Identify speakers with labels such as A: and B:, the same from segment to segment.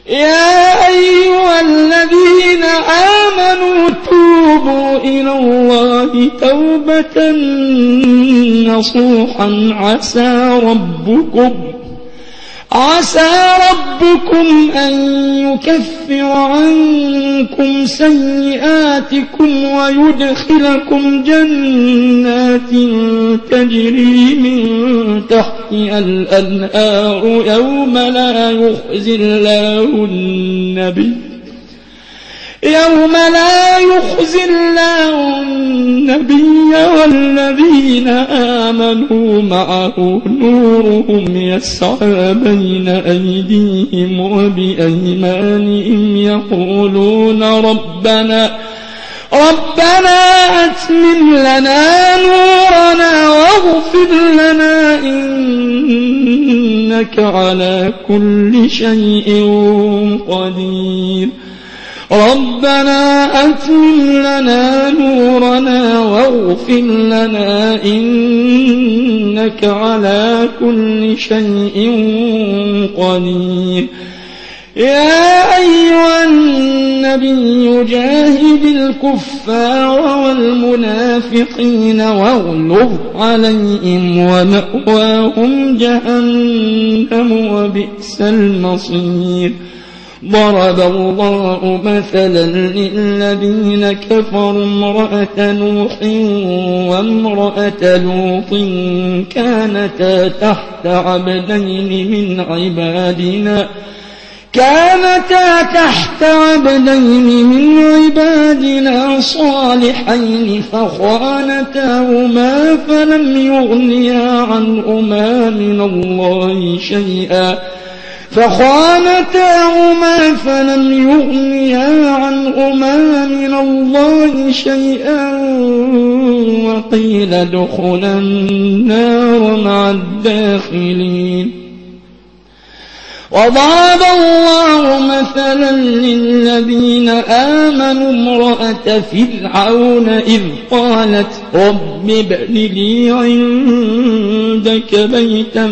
A: يا أيها الذين آمنوا توبوا إلى الله توبة نصوحا عسى ربكم أن يكفر عنكم سيئاتكم ويدخلكم جنات تجري من تحتها الأنهار يوم لا يخزي الله النبي والذين آمنوا معه نورهم يسعى بين أيديهم وبأيمانهم يقولون ربنا أتمم لنا نورنا واغفر لنا إنك على كل شيء قدير. ربنا أتمم لنا نورنا واغفر لنا إنك على كل شيء قدير. يا أيها النبي جاهد الكفار والمنافقين واغلظ عليهم ومأواهم جهنم وبئس المصير. ضرب الله مثلا للذين كفروا امرأة نوح وامرأة لوط كانتا تحت عبدين من عبادنا صالحين فخانتاهما فلم يغنيا عنهما من الله شيئا وقيل ادخلا النار مع الداخلين. وضرب الله مثلا للذين آمنوا امرأة فرعون إذ قالت رب ابن لي عندك بيتا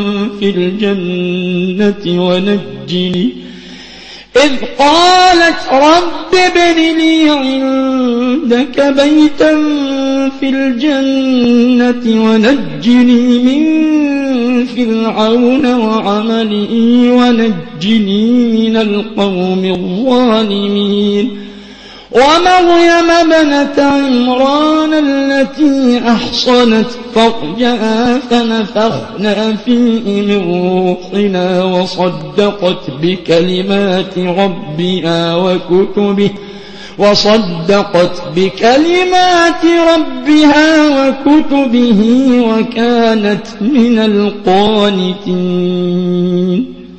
A: في الجنة ونجني من فرعون وعمله ونجني من القوم الظالمين. ومريم ابنة عمران التي أحصنت فرجها فنفخنا فيه من روحنا وصدقت بكلمات ربها وكتبه وكانت من القانتين.